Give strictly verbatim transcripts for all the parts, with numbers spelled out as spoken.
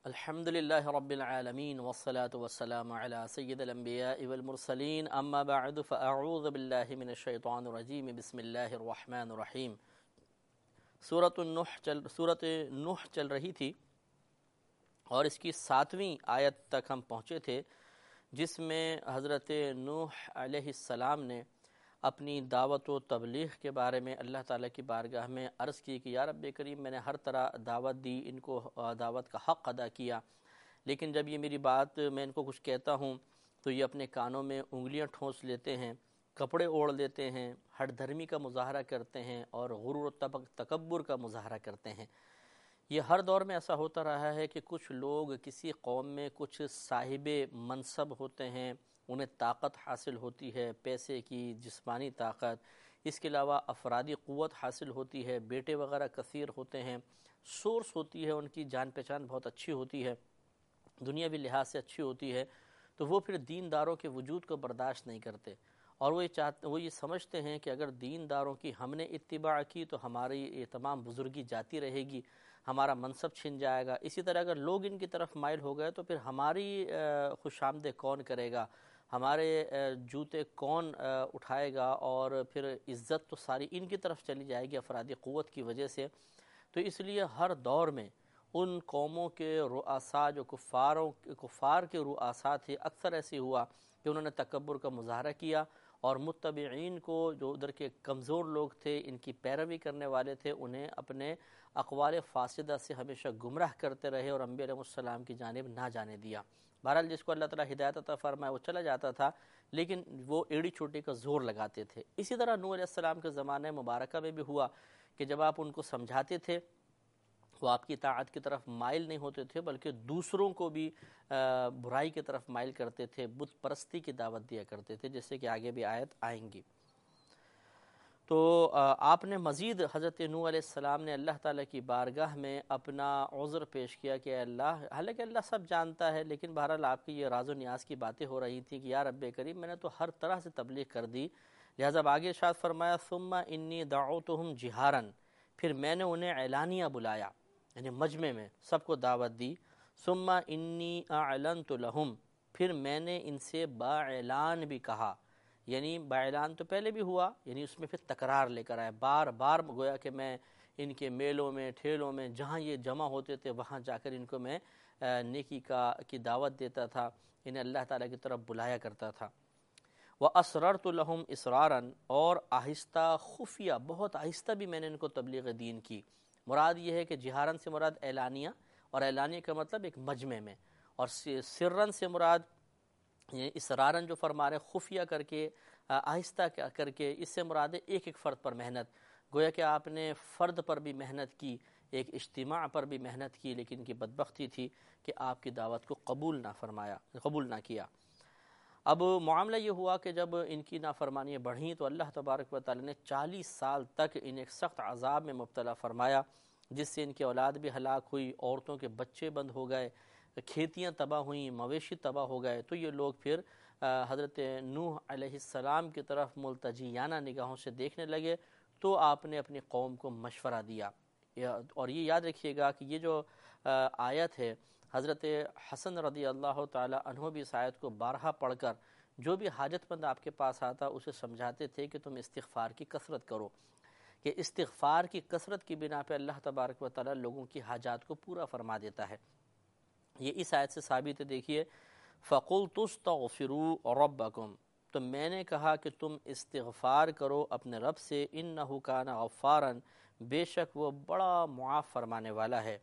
الحمد لله رب العالمين والصلاة والسلام على سيد الأنبياء والمرسلين أما بعد فأعوذ بالله من الشيطان الرجيم بسم الله الرحمن الرحيم سورۃ النوح چل سورۃ نوح چل رہی تھی اور اس کی ساتویں آیت تک ہم پہنچے تھے، جس میں حضرت نوح علیہ السلام نے اپنی دعوت و تبلیغ کے بارے میں اللہ تعالیٰ کی بارگاہ میں عرض کی کہ یا رب کریم، میں نے ہر طرح دعوت دی، ان کو دعوت کا حق ادا کیا، لیکن جب یہ میری بات میں ان کو کچھ کہتا ہوں تو یہ اپنے کانوں میں انگلیاں ٹھونس لیتے ہیں، کپڑے اوڑھ لیتے ہیں، ہٹ دھرمی کا مظاہرہ کرتے ہیں اور غرور و تکبر کا مظاہرہ کرتے ہیں۔ یہ ہر دور میں ایسا ہوتا رہا ہے کہ کچھ لوگ کسی قوم میں کچھ صاحب منصب ہوتے ہیں، انہیں طاقت حاصل ہوتی ہے، پیسے کی، جسمانی طاقت، اس کے علاوہ افرادی قوت حاصل ہوتی ہے، بیٹے وغیرہ کثیر ہوتے ہیں، سورس ہوتی ہے، ان کی جان پہچان بہت اچھی ہوتی ہے، دنیاوی لحاظ سے اچھی ہوتی ہے، تو وہ پھر دینداروں کے وجود کو برداشت نہیں کرتے، اور وہ یہ چاہتے وہ یہ سمجھتے ہیں کہ اگر دینداروں کی ہم نے اتباع کی تو ہماری یہ تمام بزرگی جاتی رہے گی، ہمارا منصب چھن جائے گا۔ اسی طرح اگر لوگ ان کی طرف مائل ہو گئے تو پھر ہماری خوش آمدید کون کرے گا، ہمارے جوتے کون اٹھائے گا، اور پھر عزت تو ساری ان کی طرف چلی جائے گی افرادی قوت کی وجہ سے۔ تو اس لیے ہر دور میں ان قوموں کے رؤساء جو کفاروں کفار کے رؤساء تھے، اکثر ایسے ہوا کہ انہوں نے تکبر کا مظاہرہ کیا، اور متبعین کو جو ادھر کے کمزور لوگ تھے، ان کی پیروی کرنے والے تھے، انہیں اپنے اقوال فاسدہ سے ہمیشہ گمراہ کرتے رہے اور انبیاء علیہ السلام کی جانب نہ جانے دیا۔ بہرحال جس کو اللہ تعالیٰ ہدایت عطا فرمائے وہ چلا جاتا تھا، لیکن وہ ایڑی چوٹی کا زور لگاتے تھے۔ اسی طرح نوح علیہ السلام کے زمانے مبارکہ میں بھی ہوا کہ جب آپ ان کو سمجھاتے تھے، وہ آپ کی اطاعت کی طرف مائل نہیں ہوتے تھے، بلکہ دوسروں کو بھی برائی کی طرف مائل کرتے تھے، بت پرستی کی دعوت دیا کرتے تھے، جیسے کہ آگے بھی آیت آئیں گی۔ تو آپ نے مزید حضرت نوح علیہ السلام نے اللہ تعالیٰ کی بارگاہ میں اپنا عذر پیش کیا کہ اے اللہ، حالانکہ اللہ سب جانتا ہے، لیکن بہرحال آپ کی یہ راز و نیاز کی باتیں ہو رہی تھیں کہ یا رب کریم، میں نے تو ہر طرح سے تبلیغ کر دی، لہذا اب آگے ارشاد فرمایا ثم انی دعوتہم جہارا، پھر میں نے انہیں اعلانیہ بلایا، یعنی مجمع میں سب کو دعوت دی۔ ثم انی اعلنت لہم، پھر میں نے ان سے با اعلان بھی کہا، یعنی با اعلان تو پہلے بھی ہوا، یعنی اس میں پھر تکرار لے کر آئے، بار بار گویا کہ میں ان کے میلوں میں، ٹھیلوں میں، جہاں یہ جمع ہوتے تھے وہاں جا کر ان کو میں نیکی کا کی دعوت دیتا تھا، انہیں اللہ تعالیٰ کی طرف بلایا کرتا تھا۔ وَأَسْرَرْتُ لَهُمْ إِسْرَارًا، اور آہستہ خفیہ، بہت آہستہ بھی میں نے ان کو تبلیغ دین کی۔ مراد یہ ہے کہ جہارن سے مراد اعلانیہ، اور اعلانیہ کا مطلب ایک مجمع میں، اور سرن سے مراد اسرارن جو فرما رہے خفیہ کر کے، آہستہ کر کے، اس سے مراد ہے ایک ایک فرد پر محنت، گویا کہ آپ نے فرد پر بھی محنت کی، ایک اجتماع پر بھی محنت کی، لیکن ان کی بدبختی تھی کہ آپ کی دعوت کو قبول نہ فرمایا قبول نہ کیا۔ اب معاملہ یہ ہوا کہ جب ان کی نافرمانیاں بڑھیں تو اللہ تبارک و تعالی نے چالیس سال تک انہیں ایک سخت عذاب میں مبتلا فرمایا، جس سے ان کی اولاد بھی ہلاک ہوئی، عورتوں کے بچے بند ہو گئے، کھیتیاں تباہ ہوئیں، مویشی تباہ ہو گئے۔ تو یہ لوگ پھر حضرت نوح علیہ السلام کی طرف ملتجیانہ نگاہوں سے دیکھنے لگے، تو آپ نے اپنی قوم کو مشورہ دیا۔ اور یہ یاد رکھیے گا کہ یہ جو آیت ہے، حضرت حسن رضی اللہ تعالی عنہ بھی اس آیت کو بارہا پڑھ کر جو بھی حاجت مند آپ کے پاس آتا اسے سمجھاتے تھے کہ تم استغفار کی کثرت کرو، کہ استغفار کی کثرت کی بنا پہ اللہ تبارک و تعالی لوگوں کی حاجات کو پورا فرما دیتا ہے۔ یہ اس آیت سے ثابت ہے۔ دیکھیے فَقُلْتُ اسْتَغْفِرُوا رَبَّكُمْ، تو میں نے کہا کہ تم استغفار کرو اپنے رب سے، اِنَّهُ كَانَ غَفَّارًا، بے شک وہ بڑا معاف فرمانے والا ہے۔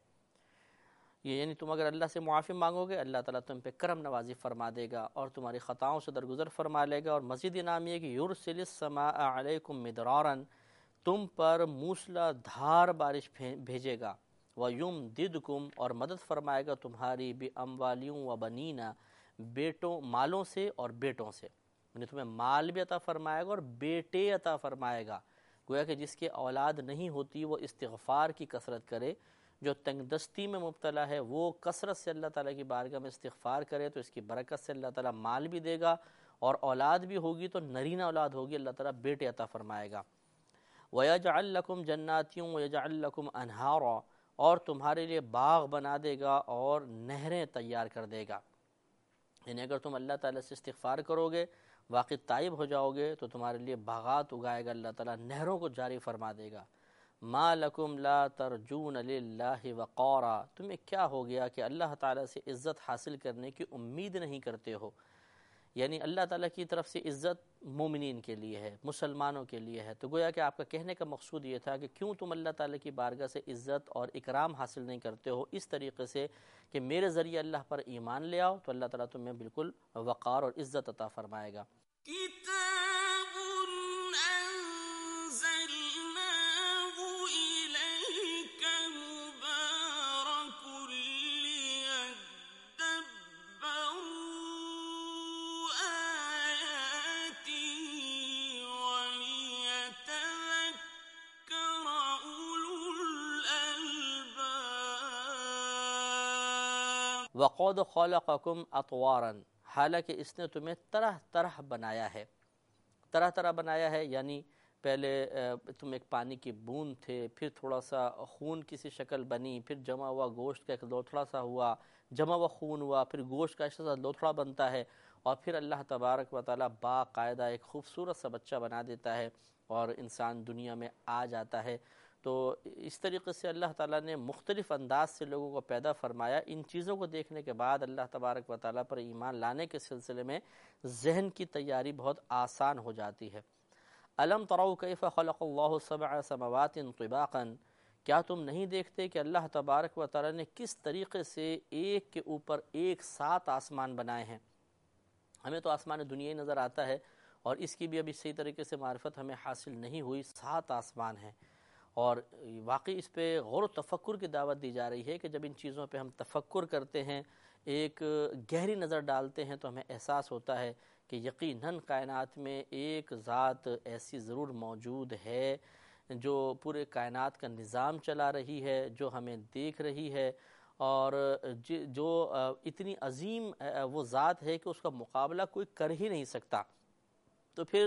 یہ یعنی تم اگر اللہ سے معافی مانگو گے، اللہ تعالیٰ تم پہ کرم نوازی فرما دے گا اور تمہاری خطاؤں سے درگزر فرما لے گا، اور مزید انعام یہ کہ یُرْسِلِ السَّمَاءَ عَلَيْكُمْ مِدْرَارًا، تم پر موسلا دھار بارش بھیجے گا، وَيُمْدِدْكُمْ، اور مدد فرمائے گا تمہاری، بِأَمْوَالٍ وَبَنِينَ، بیٹوں مالوں سے اور بیٹوں سے، یعنی تمہیں مال بھی عطا فرمائے گا اور بیٹے عطا فرمائے گا۔ گویا کہ جس کے اولاد نہیں ہوتی وہ استغفار کی کثرت کرے، جو تنگ دستی میں مبتلا ہے وہ کثرت سے اللہ تعالیٰ کی بارگاہ میں استغفار کرے تو اس کی برکت سے اللہ تعالیٰ مال بھی دے گا، اور اولاد بھی ہوگی تو نرینہ اولاد ہوگی، اللہ تعالیٰ بیٹے عطا فرمائے گا۔ وَيَجْعَلْ لَكُمْ جَنَّاتٍ وَيَجْعَلْ لَكُمْ أَنْهَارًا، اور تمہارے لیے باغ بنا دے گا اور نہریں تیار کر دے گا۔ یعنی اگر تم اللہ تعالیٰ سے استغفار کرو گے، واقعی تائب ہو جاؤ گے، تو تمہارے لیے باغات اگائے گا اللہ تعالیٰ، نہروں کو جاری فرما دے گا۔ ما لکم لا ترجون للہ وقارا، تمہیں کیا ہو گیا کہ اللہ تعالیٰ سے عزت حاصل کرنے کی امید نہیں کرتے ہو؟ یعنی اللہ تعالیٰ کی طرف سے عزت مومنین کے لیے ہے، مسلمانوں کے لیے ہے، تو گویا کہ آپ کا کہنے کا مقصود یہ تھا کہ کیوں تم اللہ تعالیٰ کی بارگاہ سے عزت اور اکرام حاصل نہیں کرتے ہو اس طریقے سے کہ میرے ذریعے اللہ پر ایمان لے آؤ، تو اللہ تعالیٰ تمہیں بالکل وقار اور عزت عطا فرمائے گا۔ کتاب انزلناه الیک مبارک لیدبروا آیاتی ولیتذکر اولو الالباب۔ وقد خلقکم اطوارا، حالانکہ اس نے تمہیں طرح طرح بنایا ہے، طرح طرح بنایا ہے، یعنی پہلے تم ایک پانی کی بوند تھے، پھر تھوڑا سا خون کی سی شکل بنی، پھر جمع ہوا گوشت کا ایک لوتھڑا سا ہوا، جمع ہوا خون ہوا، پھر گوشت کا ایسا لوتھڑا بنتا ہے، اور پھر اللہ تبارک و تعالیٰ باقاعدہ ایک خوبصورت سا بچہ بنا دیتا ہے اور انسان دنیا میں آ جاتا ہے۔ تو اس طریقے سے اللہ تعالیٰ نے مختلف انداز سے لوگوں کو پیدا فرمایا۔ ان چیزوں کو دیکھنے کے بعد اللہ تبارک و تعالیٰ پر ایمان لانے کے سلسلے میں ذہن کی تیاری بہت آسان ہو جاتی ہے۔ الم تروا کیف خلق اللہ سبع سماوات طباقا، کیا تم نہیں دیکھتے کہ اللہ تبارک و تعالیٰ نے کس طریقے سے ایک کے اوپر ایک سات آسمان بنائے ہیں۔ ہمیں تو آسمان دنیا ہی نظر آتا ہے، اور اس کی بھی ابھی صحیح طریقے سے معرفت ہمیں حاصل نہیں ہوئی۔ سات آسمان ہیں، اور واقعی اس پہ غور و تفکر کی دعوت دی جا رہی ہے کہ جب ان چیزوں پہ ہم تفکر کرتے ہیں، ایک گہری نظر ڈالتے ہیں، تو ہمیں احساس ہوتا ہے کہ یقیناً کائنات میں ایک ذات ایسی ضرور موجود ہے جو پورے کائنات کا نظام چلا رہی ہے، جو ہمیں دیکھ رہی ہے، اور جو اتنی عظیم وہ ذات ہے کہ اس کا مقابلہ کوئی کر ہی نہیں سکتا۔ تو پھر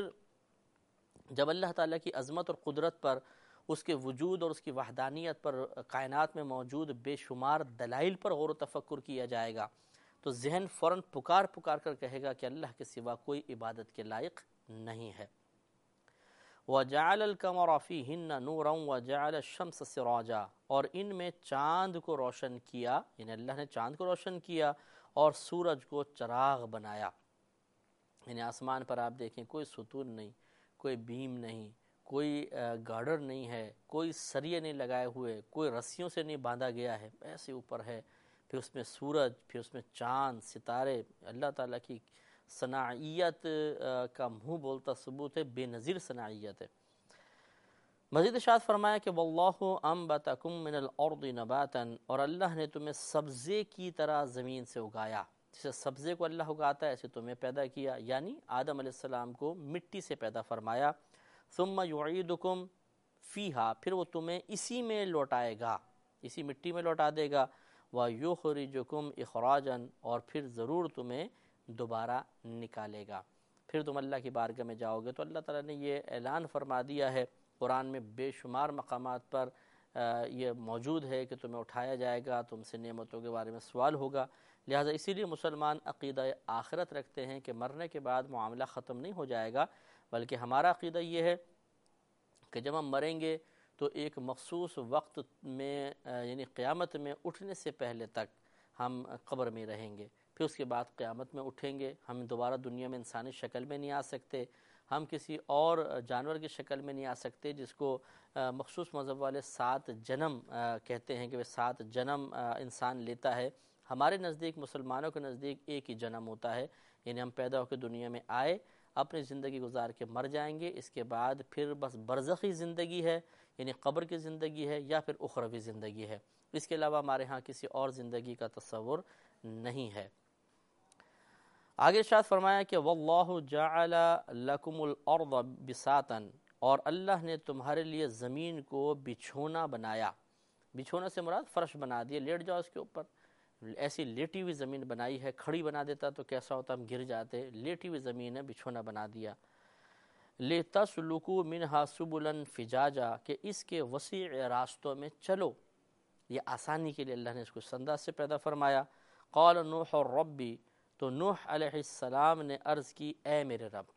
جب اللہ تعالیٰ کی عظمت اور قدرت پر، اس کے وجود اور اس کی وحدانیت پر، کائنات میں موجود بے شمار دلائل پر غور و تفکر کیا جائے گا، تو ذہن فوراً پکار پکار کر کہے گا کہ اللہ کے سوا کوئی عبادت کے لائق نہیں ہے۔ وَجَعَلَ الْقَمَرَ فِيهِنَّ نُورًا وَجَعَلَ الشَّمْسَ سِرَاجًا، اور ان میں چاند کو روشن کیا، یعنی اللہ نے چاند کو روشن کیا اور سورج کو چراغ بنایا۔ یعنی آسمان پر آپ دیکھیں کوئی ستون نہیں، کوئی بیم نہیں، کوئی گارڈر نہیں ہے، کوئی سریے نہیں لگائے ہوئے، کوئی رسیوں سے نہیں باندھا گیا ہے، ایسے اوپر ہے، پھر اس میں سورج، پھر اس میں چاند، ستارے، اللہ تعالیٰ کی صناعیت کا منہ بولتا ثبوت ہے، بے نظیر صناعیت ہے۔ مزید ارشاد فرمایا کہ واللہ انبتکم من الارض نباتا، اور اللہ نے تمہیں سبزے کی طرح زمین سے اگایا، جیسے سبزے کو اللہ اگاتا ہے ایسے تمہیں پیدا کیا، یعنی آدم علیہ السلام کو مٹی سے پیدا فرمایا۔ ثم یعیدکم فیہا، پھر وہ تمہیں اسی میں لوٹائے گا، اسی مٹی میں لوٹا دے گا۔ وَيُخْرِجُكُمْ اخراجا، اور پھر ضرور تمہیں دوبارہ نکالے گا۔ پھر تم اللہ کی بارگاہ میں جاؤ گے۔ تو اللہ تعالیٰ نے یہ اعلان فرما دیا ہے قرآن میں، بے شمار مقامات پر یہ موجود ہے کہ تمہیں اٹھایا جائے گا، تم سے نعمتوں کے بارے میں سوال ہوگا۔ لہٰذا اسی لیے مسلمان عقیدہ آخرت رکھتے ہیں کہ مرنے کے بعد معاملہ ختم نہیں ہو جائے گا، بلکہ ہمارا عقیدہ یہ ہے کہ جب ہم مریں گے تو ایک مخصوص وقت میں، یعنی قیامت میں اٹھنے سے پہلے تک ہم قبر میں رہیں گے، پھر اس کے بعد قیامت میں اٹھیں گے۔ ہم دوبارہ دنیا میں انسانی شکل میں نہیں آ سکتے، ہم کسی اور جانور کی شکل میں نہیں آ سکتے، جس کو مخصوص مذہب والے سات جنم کہتے ہیں کہ وہ سات جنم انسان لیتا ہے۔ ہمارے نزدیک، مسلمانوں کے نزدیک ایک ہی جنم ہوتا ہے، یعنی ہم پیدا ہو کے دنیا میں آئے، اپنی زندگی گزار کے مر جائیں گے، اس کے بعد پھر بس برزخی زندگی ہے، یعنی قبر کی زندگی ہے، یا پھر اخروی زندگی ہے۔ اس کے علاوہ ہمارے ہاں کسی اور زندگی کا تصور نہیں ہے۔ آگے ارشاد فرمایا کہ واللہ جعل لکم الارض بساطا، اور اللہ نے تمہارے لیے زمین کو بچھونا بنایا۔ بچھونا سے مراد فرش بنا دیا، لیٹ جاؤ اس کے اوپر۔ ایسی لیٹی ہوئی زمین بنائی ہے، کھڑی بنا دیتا تو کیسا ہوتا، ہم گر جاتے۔ لیٹی ہوئی زمین ہے، بچھونا بنا دیا۔ لِتَسْلُكُوا مِنْهَا سُبُلًا فِجَاجًا، کہ اس کے وسیع راستوں میں چلو۔ یہ آسانی کے لیے اللہ نے اس کو اس انداز سے پیدا فرمایا۔ قال نوح ربی، تو نوح علیہ السلام نے عرض کی اے میرے رب۔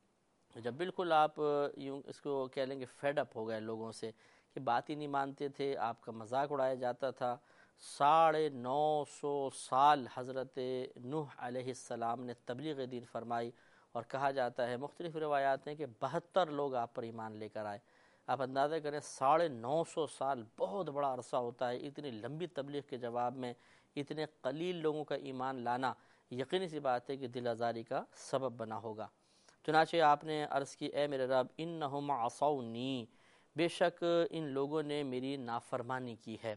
جب بالکل آپ یوں اس کو کہہ لیں گے فیڈ اپ ہو گئے لوگوں سے کہ بات ہی نہیں مانتے تھے، آپ کا مذاق اڑایا جاتا تھا، ساڑھے نو سو سال حضرت نوح علیہ السلام نے تبلیغ دین فرمائی، اور کہا جاتا ہے مختلف روایات ہیں کہ بہتر لوگ آپ پر ایمان لے کر آئے۔ آپ اندازہ کریں ساڑھے نو سو سال بہت بڑا عرصہ ہوتا ہے، اتنی لمبی تبلیغ کے جواب میں اتنے قلیل لوگوں کا ایمان لانا یقینی سی بات ہے کہ دل آزاری کا سبب بنا ہوگا۔ چنانچہ آپ نے عرض کی اے میرے رب انہم عصونی، بے شک ان لوگوں نے میری نافرمانی کی ہے،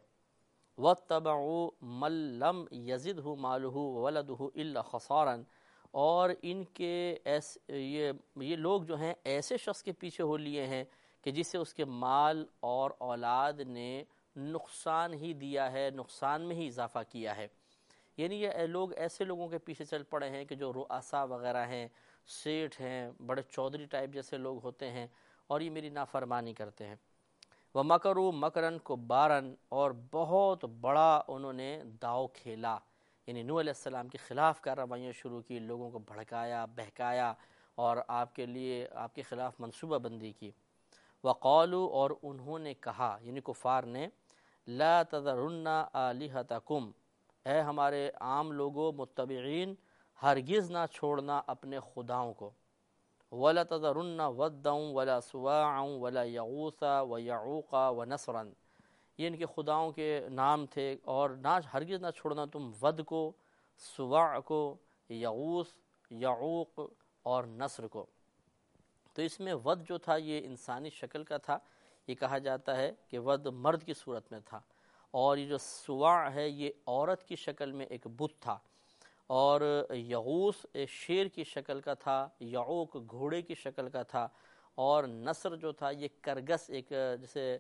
واتبعوا من لم یزدہ مالہ وولدہ الا خسارا، اور ان کے ایسے یہ یہ لوگ جو ہیں ایسے شخص کے پیچھے ہو لیے ہیں کہ جسے اس کے مال اور اولاد نے نقصان ہی دیا ہے، نقصان میں ہی اضافہ کیا ہے۔ یعنی یہ لوگ ایسے لوگوں کے پیچھے چل پڑے ہیں کہ جو رؤساء وغیرہ ہیں، سیٹھ ہیں، بڑے چودھری ٹائپ جیسے لوگ ہوتے ہیں، اور یہ میری نافرمانی کرتے ہیں۔ وَمَكَرُوا مَكْرًا كُبَّارًا، اور بہت بڑا انہوں نے داؤ کھیلا، یعنی نوح علیہ السلام کے خلاف کارروائیاں شروع کی، لوگوں کو بھڑکایا، بہکایا، اور آپ کے لیے آپ کے خلاف منصوبہ بندی کی۔ وَقَالُوا، اور انہوں نے کہا، یعنی کفار نے، لَا تَذَرُنَّ آلِهَتَكُمْ، اے ہمارے عام لوگوں متبعین، ہرگز نہ چھوڑنا اپنے خداؤں کو، وَلَا تَذَرُنَّ وَدًّا وَلَا سُوَاعًا وَلَا يَغُوثَ وَيَعُوقَ وَنَسْرًا، یہ ان کے خداؤں کے نام تھے، اور نہ ہرگز نہ چھوڑنا تم ود کو، سواع کو، یغوث، یعوق اور نصر کو۔ تو اس میں ود جو تھا یہ انسانی شکل کا تھا، یہ کہا جاتا ہے کہ ود مرد کی صورت میں تھا، اور یہ جو سواع ہے یہ عورت کی شکل میں ایک بت تھا، اور یغوث ایک شیر کی شکل کا تھا، یعوق گھوڑے کی شکل کا تھا، اور نصر جو تھا یہ کرگس، ایک جیسے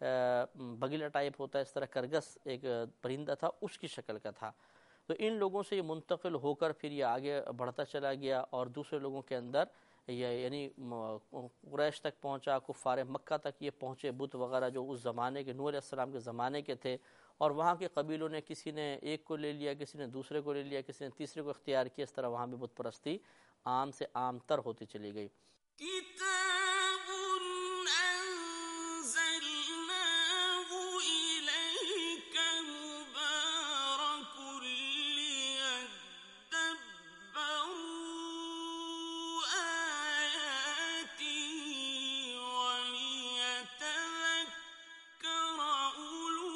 بگلا ٹائپ ہوتا ہے اس طرح کرگس ایک پرندہ تھا، اس کی شکل کا تھا۔ تو ان لوگوں سے یہ منتقل ہو کر پھر یہ آگے بڑھتا چلا گیا، اور دوسرے لوگوں کے اندر یہ یعنی قریش تک پہنچا، کفار مکہ تک یہ پہنچے، بت وغیرہ جو اس زمانے کے نوح علیہ السلام کے زمانے کے تھے، اور وہاں کے قبیلوں نے کسی نے ایک کو لے لیا، کسی نے دوسرے کو لے لیا، کسی نے تیسرے کو اختیار کیا، اس طرح وہاں بھی بت پرستی عام سے عام تر ہوتی چلی گئی۔ كتاب أنزلناه إليك مبارك ليدبروا آياته وليتذكر أولو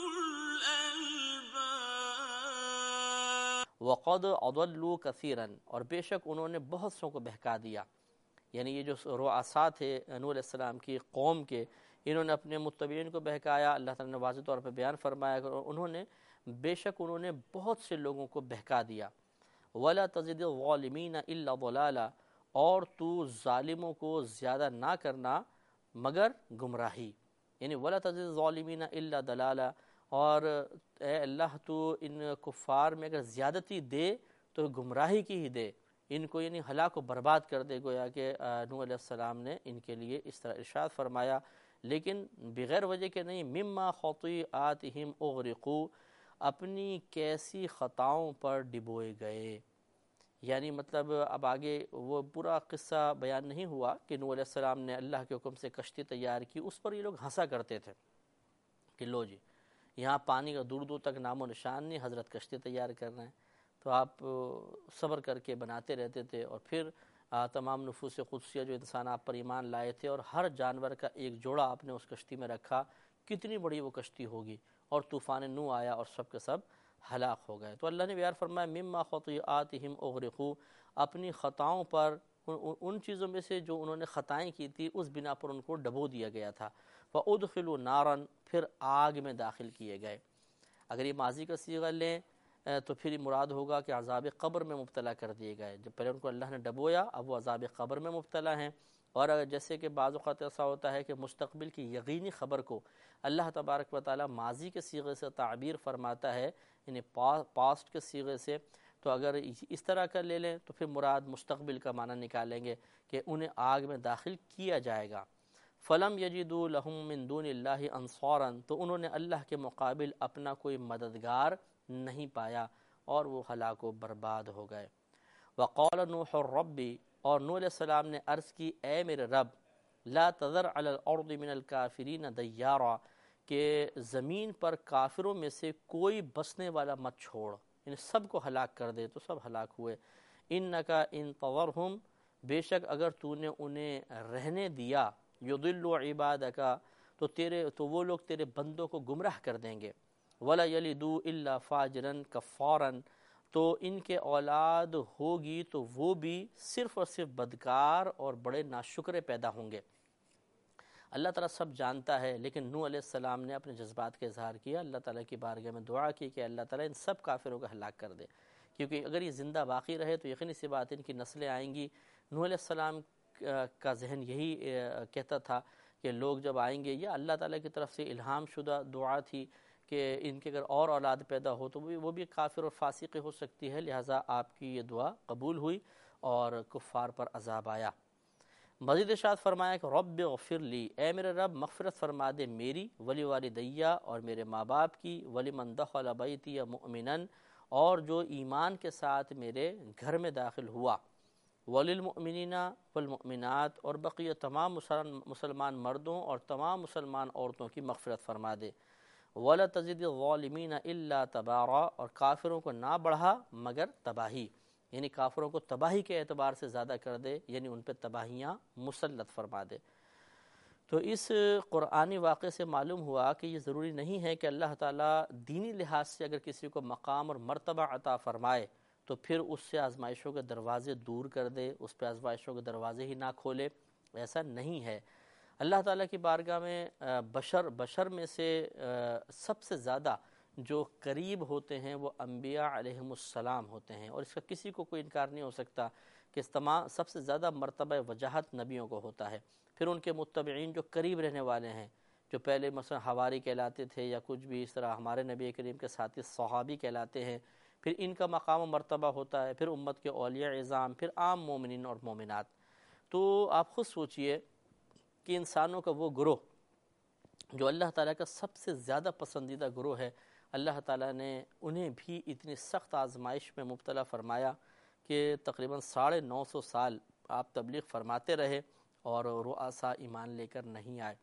الألباب۔ وقد اضلوا كثيرا، اور بے شک انہوں نے بہت سو کو بہکا دیا، یعنی یہ جو رؤساء تھے نوح علیہ السلام کی قوم کے، انہوں نے اپنے متبعین کو بہکایا۔ اللہ تعالیٰ نے واضح طور پہ بیان فرمایا کہ انہوں نے بے شک انہوں نے بہت سے لوگوں کو بہکا دیا۔ وَلَا تَزِدِ الظَّالِمِينَ إِلَّا ضَلَالًا، اور تو ظالموں کو زیادہ نہ کرنا مگر گمراہی، یعنی وَلَا تَزِدِ الظَّالِمِينَ إِلَّا ضَلَالًا، اور اے اللہ تو ان کفار میں اگر زیادتی دے تو گمراہی کی ہی دے، ان کو یعنی ہلاک و برباد کر دے۔ گویا کہ نوح علیہ السلام نے ان کے لیے اس طرح ارشاد فرمایا، لیکن بغیر وجہ کے نہیں، مما خطیئاتہم اغرقوا، اپنی کیسی خطاؤں پر ڈبوئے گئے۔ یعنی مطلب اب آگے وہ پورا قصہ بیان نہیں ہوا کہ نوح علیہ السلام نے اللہ کے حکم سے کشتی تیار کی، اس پر یہ لوگ ہنسا کرتے تھے کہ لو جی یہاں پانی کا دور دور تک نام و نشان نہیں، حضرت کشتی تیار کر رہے ہیں۔ تو آپ صبر کر کے بناتے رہتے تھے، اور پھر تمام نفوس قدسیہ جو انسان آپ پر ایمان لائے تھے، اور ہر جانور کا ایک جوڑا آپ نے اس کشتی میں رکھا، کتنی بڑی وہ کشتی ہوگی، اور طوفان نوح آیا اور سب کے سب ہلاک ہو گئے۔ تو اللہ نے بیان فرمایا مما خطیئاتہم اغرقوا، اپنی خطاؤں پر، ان چیزوں میں سے جو انہوں نے خطائیں کی تھی اس بنا پر ان کو ڈبو دیا گیا تھا۔ فَأُدْخِلُوا نَارًا، پھر آگ میں داخل کیے گئے۔ اگر یہ ماضی کا صیغہ لیں تو پھر مراد ہوگا کہ عذاب قبر میں مبتلا کر دیے گئے، جب پہلے ان کو اللہ نے ڈبویا اب وہ عذاب قبر میں مبتلا ہیں۔ اور اگر جیسے کہ بعض اوقات ایسا ہوتا ہے کہ مستقبل کی یقینی خبر کو اللہ تبارک و تعالی ماضی کے صیغے سے تعبیر فرماتا ہے، یعنی پاسٹ کے صیغے سے، تو اگر اس طرح کا لے لیں تو پھر مراد مستقبل کا معنی نکالیں گے کہ انہیں آگ میں داخل کیا جائے گا۔ فلم یجدوا لہم من دون اللہ انصارا، تو انہوں نے اللہ کے مقابل اپنا کوئی مددگار نہیں پایا اور وہ ہلاک و برباد ہو گئے۔ وقال نوح ربی، اور نوح علیہ السلام نے عرض کی اے میرے رب، لا تذر علی الارض من الکافرین دیارا، کہ زمین پر کافروں میں سے کوئی بسنے والا مت چھوڑ، یعنی سب کو ہلاک کر دے، تو سب ہلاک ہوئے۔ انکا ان تذرہم، بے شک اگر تو نے انہیں رہنے دیا، یضلوا عبادک، تو تیرے تو وہ لوگ تیرے بندوں کو گمراہ کر دیں گے، ولا یلدوا الا فاجرا کفارا، تو ان کے اولاد ہوگی تو وہ بھی صرف اور صرف بدکار اور بڑے ناشکرے پیدا ہوں گے۔ اللہ تعالیٰ سب جانتا ہے، لیکن نوح علیہ السلام نے اپنے جذبات کا اظہار کیا، اللہ تعالیٰ کی بارگاہ میں دعا کی کہ اللہ تعالیٰ ان سب کافروں کا ہلاک کر دے، کیونکہ اگر یہ زندہ باقی رہے تو یقینی سی بات ان کی نسلیں آئیں گی۔ نوح علیہ السلام کا ذہن یہی کہتا تھا کہ لوگ جب آئیں گے، یا اللہ تعالیٰ کی طرف سے الہام شدہ دعا تھی کہ ان کے اگر اور اولاد پیدا ہو تو وہ بھی کافر اور فاسق ہو سکتی ہے، لہٰذا آپ کی یہ دعا قبول ہوئی اور کفار پر عذاب آیا۔ مزید ارشاد فرمایا کہ رب اغفر لی، اے میرے رب مغفرت فرما دے میری، ولی والدیہ، اور میرے ماں باپ کی، ولی من دخل بیتی مؤمنا، اور جو ایمان کے ساتھ میرے گھر میں داخل ہوا، وللمؤمنین والمؤمنات، اور بقیہ تمام مسلمان مردوں اور تمام مسلمان عورتوں کی مغفرت فرما دے، ولا تزد الظالمین الا تبارا، اور کافروں کو نہ بڑھا مگر تباہی، یعنی کافروں کو تباہی کے اعتبار سے زیادہ کر دے، یعنی ان پہ تباہیاں مسلط فرما دے۔ تو اس قرآنی واقعے سے معلوم ہوا کہ یہ ضروری نہیں ہے کہ اللہ تعالیٰ دینی لحاظ سے اگر کسی کو مقام اور مرتبہ عطا فرمائے تو پھر اس سے آزمائشوں کے دروازے دور کر دے، اس پہ آزمائشوں کے دروازے ہی نہ کھولے، ایسا نہیں ہے۔ اللہ تعالیٰ کی بارگاہ میں بشر بشر میں سے سب سے زیادہ جو قریب ہوتے ہیں وہ انبیاء علیہم السلام ہوتے ہیں، اور اس کا کسی کو کوئی انکار نہیں ہو سکتا کہ اس تمام سب سے زیادہ مرتبہ وجاہت نبیوں کو ہوتا ہے۔ پھر ان کے متبعین جو قریب رہنے والے ہیں، جو پہلے مثلا حواری کہلاتے تھے یا کچھ بھی اس طرح ہمارے نبی کریم کے ساتھی صحابی کہلاتے ہیں، پھر ان کا مقام و مرتبہ ہوتا ہے، پھر امت کے اولیاء اعظام، پھر عام مومنین اور مومنات۔ تو آپ خود سوچئے کہ انسانوں کا وہ گروہ جو اللہ تعالیٰ کا سب سے زیادہ پسندیدہ گروہ ہے، اللہ تعالیٰ نے انہیں بھی اتنی سخت آزمائش میں مبتلا فرمایا کہ تقریباً ساڑھے نو سو سال آپ تبلیغ فرماتے رہے اور رؤساء ایمان لے کر نہیں آئے۔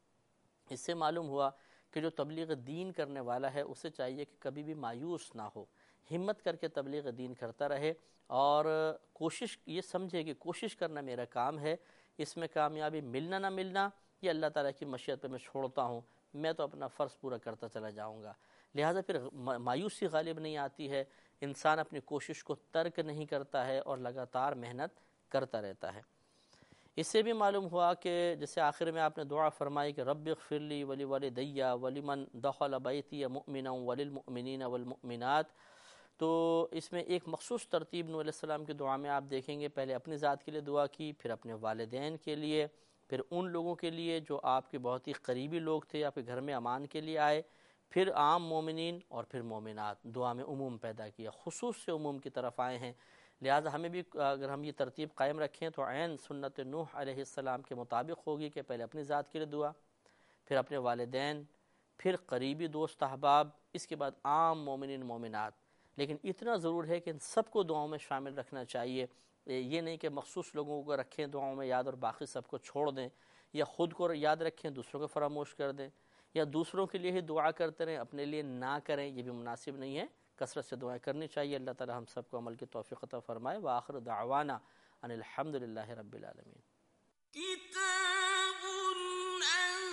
اس سے معلوم ہوا کہ جو تبلیغ دین کرنے والا ہے اسے چاہیے کہ کبھی بھی مایوس نہ ہو، ہمت کر کے تبلیغ دین کرتا رہے، اور کوشش یہ سمجھے کہ کوشش کرنا میرا کام ہے، اس میں کامیابی ملنا نہ ملنا یہ اللہ تعالیٰ کی مشیت پہ میں چھوڑتا ہوں، میں تو اپنا فرض پورا کرتا چلا جاؤں گا۔ لہٰذا پھر مایوسی غالب نہیں آتی ہے، انسان اپنی کوشش کو ترک نہیں کرتا ہے اور لگاتار محنت کرتا رہتا ہے۔ اس سے بھی معلوم ہوا کہ جیسے آخر میں آپ نے دعا فرمائی کہ رب اغفر لی ولی والدی ولمن دخل بیتی مؤمنا وللمؤمنین والمؤمنات، تو اس میں ایک مخصوص ترتیب نوح علیہ السلام کی دعا میں آپ دیکھیں گے، پہلے اپنی ذات کے لیے دعا کی، پھر اپنے والدین کے لیے، پھر ان لوگوں کے لیے جو آپ کے بہت ہی قریبی لوگ تھے، آپ کے گھر میں امان کے لیے آئے، پھر عام مومنین اور پھر مومنات، دعا میں عموم پیدا کیا، خصوص سے عموم کی طرف آئے ہیں۔ لہٰذا ہمیں بھی اگر ہم یہ ترتیب قائم رکھیں تو عین سنت نوح علیہ السلام کے مطابق ہوگی کہ پہلے اپنی ذات کے لیے دعا، پھر اپنے والدین، پھر قریبی دوست احباب، اس کے بعد عام مومنین مومنات۔ لیکن اتنا ضرور ہے کہ ان سب کو دعاؤں میں شامل رکھنا چاہیے، یہ نہیں کہ مخصوص لوگوں کو رکھیں دعاؤں میں یاد اور باقی سب کو چھوڑ دیں، یا خود کو یاد رکھیں دوسروں کو فراموش کر دیں، یا دوسروں کے لیے ہی دعا کرتے رہیں اپنے لیے نہ کریں، یہ بھی مناسب نہیں ہے، کثرت سے دعائیں کرنی چاہیے۔ اللہ تعالی ہم سب کو عمل کی توفیق عطا فرمائے۔ وآخر دعوانا ان الحمد للہ رب العالمین۔ کتاب